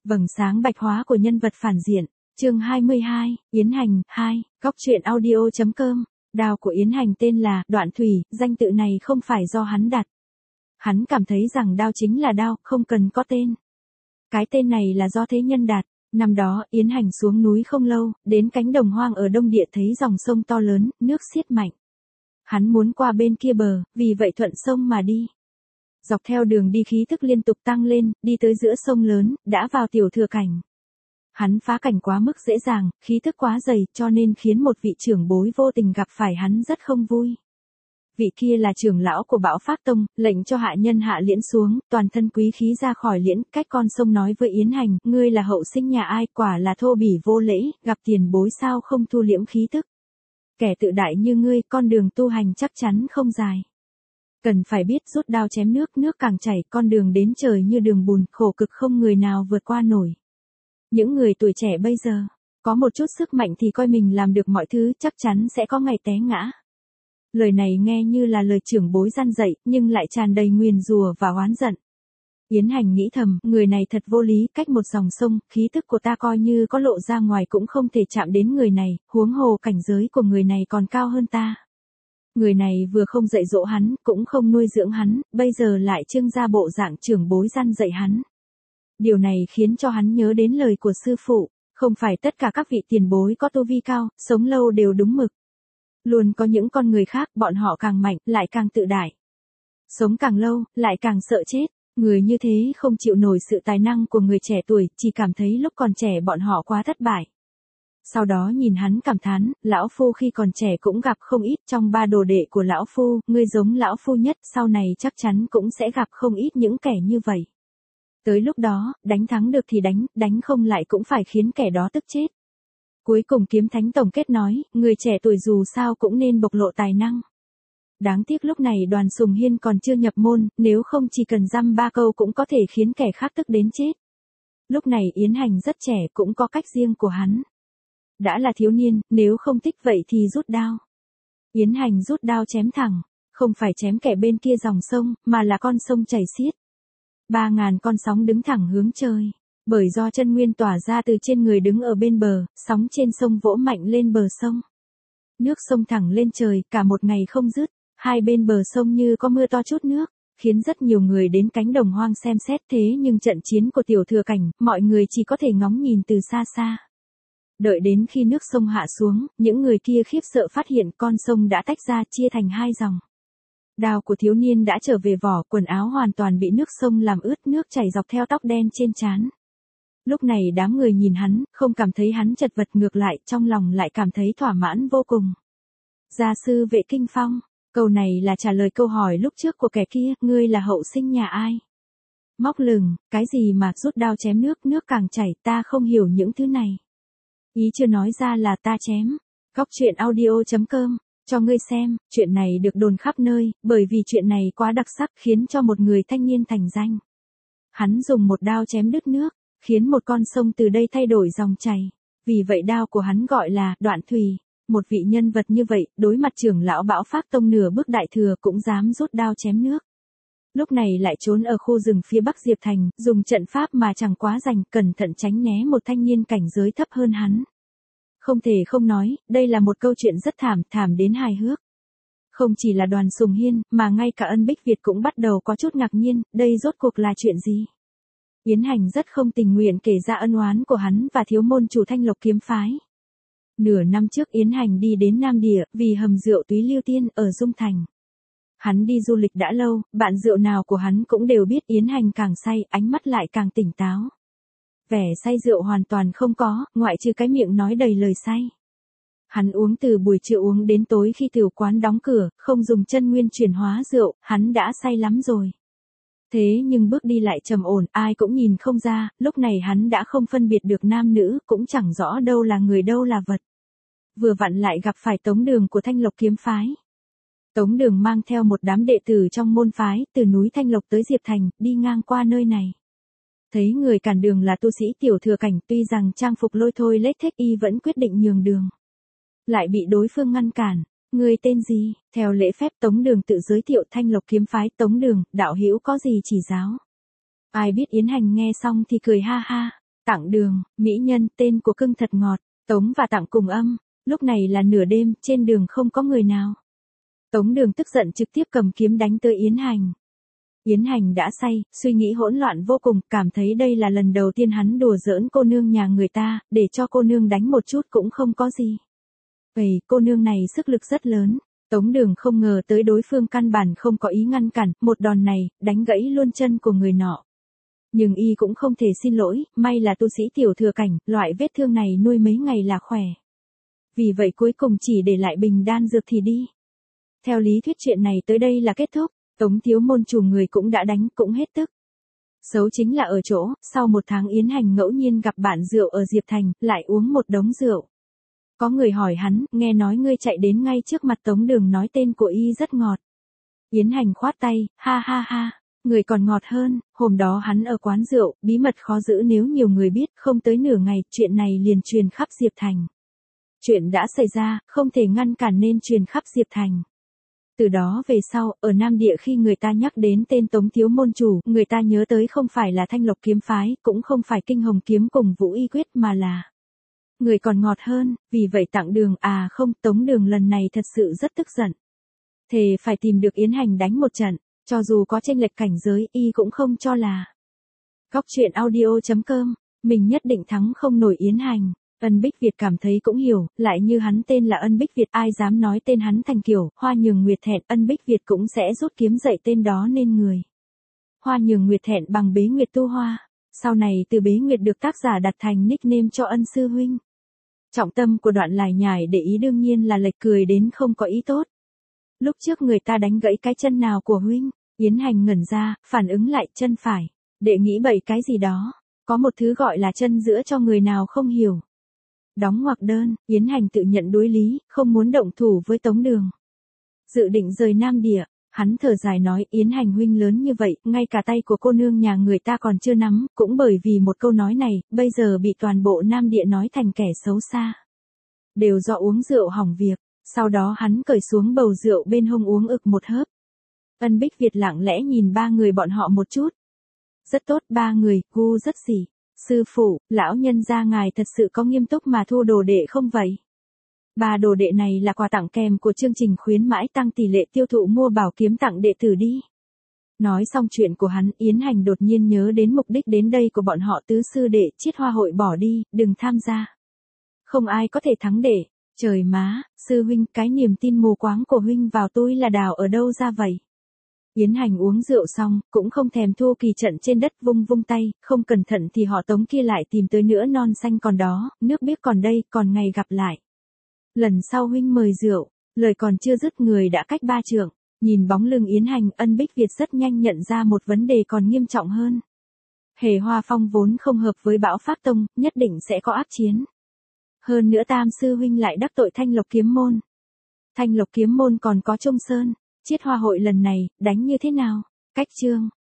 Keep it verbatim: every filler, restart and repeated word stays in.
Vầng sáng bạch hóa của nhân vật phản diện. Chương hai mươi hai, Yến Hành, hai, Góc truyện audio chấm com. Đao của Yến Hành tên là Đoạn Thủy, danh tự này không phải do hắn đặt. Hắn cảm thấy rằng đao chính là đao, không cần có tên. Cái tên này là do thế nhân đặt. Năm đó, Yến Hành xuống núi không lâu, đến cánh đồng hoang ở Đông Địa thấy dòng sông to lớn, nước xiết mạnh. Hắn muốn qua bên kia bờ, vì vậy thuận sông mà đi. Dọc theo đường đi khí thức liên tục tăng lên, đi tới giữa sông lớn, đã vào tiểu thừa cảnh. Hắn phá cảnh quá mức dễ dàng, khí thức quá dày, cho nên khiến một vị trưởng bối vô tình gặp phải hắn rất không vui. Vị kia là trưởng lão của Bão Pháp Tông, lệnh cho hạ nhân hạ liễn xuống, toàn thân quý khí ra khỏi liễn, cách con sông nói với Yến Hành, ngươi là hậu sinh nhà ai, quả là thô bỉ vô lễ, gặp tiền bối sao không thu liễm khí thức. Kẻ tự đại như ngươi, con đường tu hành chắc chắn không dài. Cần phải biết rút đao chém nước, nước càng chảy, con đường đến trời như đường bùn, khổ cực không người nào vượt qua nổi. Những người tuổi trẻ bây giờ, có một chút sức mạnh thì coi mình làm được mọi thứ, chắc chắn sẽ có ngày té ngã. Lời này nghe như là lời trưởng bối gian dạy, nhưng lại tràn đầy nguyền rủa và oán giận. Yến Hành nghĩ thầm, người này thật vô lý, cách một dòng sông, khí tức của ta coi như có lộ ra ngoài cũng không thể chạm đến người này, huống hồ cảnh giới của người này còn cao hơn ta. Người này vừa không dạy dỗ hắn, cũng không nuôi dưỡng hắn, bây giờ lại trưng ra bộ dạng trưởng bối gian dạy hắn. Điều này khiến cho hắn nhớ đến lời của sư phụ, không phải tất cả các vị tiền bối có tu vi cao, sống lâu đều đúng mực. Luôn có những con người khác, bọn họ càng mạnh, lại càng tự đại. Sống càng lâu, lại càng sợ chết. Người như thế không chịu nổi sự tài năng của người trẻ tuổi, chỉ cảm thấy lúc còn trẻ bọn họ quá thất bại. Sau đó nhìn hắn cảm thán, lão phu khi còn trẻ cũng gặp không ít, trong ba đồ đệ của lão phu, ngươi giống lão phu nhất, sau này chắc chắn cũng sẽ gặp không ít những kẻ như vậy. Tới lúc đó, đánh thắng được thì đánh, đánh không lại cũng phải khiến kẻ đó tức chết. Cuối cùng Kiếm Thánh tổng kết nói, người trẻ tuổi dù sao cũng nên bộc lộ tài năng. Đáng tiếc lúc này Đoàn Sùng Hiên còn chưa nhập môn, nếu không chỉ cần dăm ba câu cũng có thể khiến kẻ khác tức đến chết. Lúc này Yến Hành rất trẻ, cũng có cách riêng của hắn. Đã là thiếu niên, nếu không thích vậy thì rút đao. Yến Hành rút đao chém thẳng, không phải chém kẻ bên kia dòng sông, mà là con sông chảy xiết. Ba ngàn con sóng đứng thẳng hướng trời. Bởi do chân nguyên tỏa ra từ trên người đứng ở bên bờ, sóng trên sông vỗ mạnh lên bờ sông. Nước sông thẳng lên trời, cả một ngày không dứt, hai bên bờ sông như có mưa to chút nước, khiến rất nhiều người đến cánh đồng hoang xem xét, thế nhưng trận chiến của tiểu thừa cảnh, mọi người chỉ có thể ngóng nhìn từ xa xa. Đợi đến khi nước sông hạ xuống, những người kia khiếp sợ phát hiện con sông đã tách ra, chia thành hai dòng. Đao của thiếu niên đã trở về vỏ, quần áo hoàn toàn bị nước sông làm ướt, nước chảy dọc theo tóc đen trên trán. Lúc này đám người nhìn hắn, không cảm thấy hắn chật vật, ngược lại, trong lòng lại cảm thấy thỏa mãn vô cùng. Gia sư Vệ Kinh Phong, câu này là trả lời câu hỏi lúc trước của kẻ kia, ngươi là hậu sinh nhà ai? Móc lừng, cái gì mà rút đao chém nước, nước càng chảy, ta không hiểu những thứ này. Ý chưa nói ra là ta chém. Góc truyện audio chấm com, cho ngươi xem, chuyện này được đồn khắp nơi, bởi vì chuyện này quá đặc sắc khiến cho một người thanh niên thành danh. Hắn dùng một đao chém đứt nước, khiến một con sông từ đây thay đổi dòng chảy. Vì vậy đao của hắn gọi là Đoạn Thủy. Một vị nhân vật như vậy, đối mặt trưởng lão Bão Pháp Tông nửa bước đại thừa cũng dám rút đao chém nước. Lúc này lại trốn ở khu rừng phía bắc Diệp Thành, dùng trận pháp mà chẳng quá rành, cẩn thận tránh né một thanh niên cảnh giới thấp hơn hắn. Không thể không nói, đây là một câu chuyện rất thảm, thảm đến hài hước. Không chỉ là Đoàn Sùng Hiên, mà ngay cả Ân Bích Việt cũng bắt đầu có chút ngạc nhiên, đây rốt cuộc là chuyện gì? Yến Hành rất không tình nguyện kể ra ân oán của hắn và thiếu môn chủ Thanh Lộc kiếm phái. Nửa năm trước Yến Hành đi đến Nam Địa, vì hầm rượu Túy Liêu Tiên ở Dung Thành. Hắn đi du lịch đã lâu, bạn rượu nào của hắn cũng đều biết Yến Hành càng say, ánh mắt lại càng tỉnh táo. Vẻ say rượu hoàn toàn không có, ngoại trừ cái miệng nói đầy lời say. Hắn uống từ buổi trưa uống đến tối khi tiểu quán đóng cửa, không dùng chân nguyên chuyển hóa rượu, hắn đã say lắm rồi. Thế nhưng bước đi lại trầm ổn, ai cũng nhìn không ra, lúc này hắn đã không phân biệt được nam nữ, cũng chẳng rõ đâu là người đâu là vật. Vừa vặn lại gặp phải Tống Đường của Thanh Lộc kiếm phái. Tống Đường mang theo một đám đệ tử trong môn phái, từ núi Thanh Lộc tới Diệp Thành, đi ngang qua nơi này. Thấy người cản đường là tu sĩ tiểu thừa cảnh, tuy rằng trang phục lôi thôi lết thếch, y vẫn quyết định nhường đường. Lại bị đối phương ngăn cản. Người tên gì? Theo lễ phép Tống Đường tự giới thiệu, Thanh Lộc kiếm phái Tống Đường, đạo hữu có gì chỉ giáo. Ai biết Yến Hành nghe xong thì cười ha ha. Tặng Đường, mỹ nhân, tên của cưng thật ngọt. Tống và Tặng cùng âm. Lúc này là nửa đêm, trên đường không có người nào. Tống Đường tức giận trực tiếp cầm kiếm đánh tới Yến Hành. Yến Hành đã say, suy nghĩ hỗn loạn vô cùng, cảm thấy đây là lần đầu tiên hắn đùa giỡn cô nương nhà người ta, để cho cô nương đánh một chút cũng không có gì. Vậy, cô nương này sức lực rất lớn. Tống Đường không ngờ tới đối phương căn bản không có ý ngăn cản, một đòn này, đánh gãy luôn chân của người nọ. Nhưng y cũng không thể xin lỗi, may là tu sĩ tiểu thừa cảnh, loại vết thương này nuôi mấy ngày là khỏe. Vì vậy cuối cùng chỉ để lại bình đan dược thì đi. Theo lý thuyết chuyện này tới đây là kết thúc, Tống thiếu môn chủ người cũng đã đánh, cũng hết tức. Xấu chính là ở chỗ, sau một tháng Yến Hành ngẫu nhiên gặp bạn rượu ở Diệp Thành, lại uống một đống rượu. Có người hỏi hắn, nghe nói ngươi chạy đến ngay trước mặt Tống Đường nói tên của y rất ngọt. Yến Hành khoát tay, ha ha ha, người còn ngọt hơn, hôm đó hắn ở quán rượu, bí mật khó giữ nếu nhiều người biết, không tới nửa ngày, chuyện này liền truyền khắp Diệp Thành. Chuyện đã xảy ra, không thể ngăn cản nên truyền khắp Diệp Thành. Từ đó về sau, ở Nam Địa khi người ta nhắc đến tên Tống thiếu môn chủ, người ta nhớ tới không phải là Thanh Lộc kiếm phái, cũng không phải Kinh Hồng kiếm cùng Vũ Y quyết mà là người còn ngọt hơn, vì vậy Tặng Đường à không, Tống Đường lần này thật sự rất tức giận. Thề phải tìm được Yến Hành đánh một trận, cho dù có chênh lệch cảnh giới, y cũng không cho là. Góc truyện audio chấm com, mình nhất định thắng không nổi Yến Hành. Ân Bích Việt cảm thấy cũng hiểu, lại như hắn tên là Ân Bích Việt, ai dám nói tên hắn thành kiểu, Hoa Nhường Nguyệt thẹn, Ân Bích Việt cũng sẽ rút kiếm dạy tên đó nên người. Hoa Nhường Nguyệt thẹn bằng Bế Nguyệt tu hoa, sau này từ Bế Nguyệt được tác giả đặt thành nickname cho Ân sư huynh. Trọng tâm của đoạn lải nhải để ý đương nhiên là lệch cười đến không có ý tốt. Lúc trước người ta đánh gãy cái chân nào của huynh, Yến Hành ngẩn ra, phản ứng lại chân phải, đệ nghĩ bậy cái gì đó, có một thứ gọi là chân giữa cho người nào không hiểu. Đóng ngoặc đơn, Yến Hành tự nhận đối lý, không muốn động thủ với Tống Đường. Dự định rời Nam Địa, hắn thở dài nói Yến Hành huynh lớn như vậy, ngay cả tay của cô nương nhà người ta còn chưa nắm, cũng bởi vì một câu nói này, bây giờ bị toàn bộ Nam Địa nói thành kẻ xấu xa. Đều do uống rượu hỏng việc, sau đó hắn cởi xuống bầu rượu bên hông uống ực một hớp. Ân Bích Việt lặng lẽ nhìn ba người bọn họ một chút. Rất tốt, ba người, gu rất gì. Sư phụ, lão nhân gia ngài thật sự có nghiêm túc mà thu đồ đệ không vậy? Ba đồ đệ này là quà tặng kèm của chương trình khuyến mãi tăng tỷ lệ tiêu thụ mua bảo kiếm tặng đệ tử đi. Nói xong chuyện của hắn, Yến Hành đột nhiên nhớ đến mục đích đến đây của bọn họ tứ sư đệ, Chiết Hoa hội bỏ đi, đừng tham gia. Không ai có thể thắng đệ. Trời má, sư huynh, cái niềm tin mù quáng của huynh vào tôi là đào ở đâu ra vậy? Yến Hành uống rượu xong, cũng không thèm thu kỳ trận trên đất vung vung tay, không cẩn thận thì họ Tống kia lại tìm tới nữa non xanh còn đó, nước biếc còn đây, còn ngày gặp lại. Lần sau huynh mời rượu, lời còn chưa dứt người đã cách ba trượng, nhìn bóng lưng Yến Hành, Ân Bích Việt rất nhanh nhận ra một vấn đề còn nghiêm trọng hơn. Hề Hoa Phong vốn không hợp với Bão Pháp Tông, nhất định sẽ có ác chiến. Hơn nữa Tam sư huynh lại đắc tội Thanh Lộc kiếm môn. Thanh Lộc kiếm môn còn có Trung Sơn. Chiết Hoa hội lần này, đánh như thế nào? Cách chương.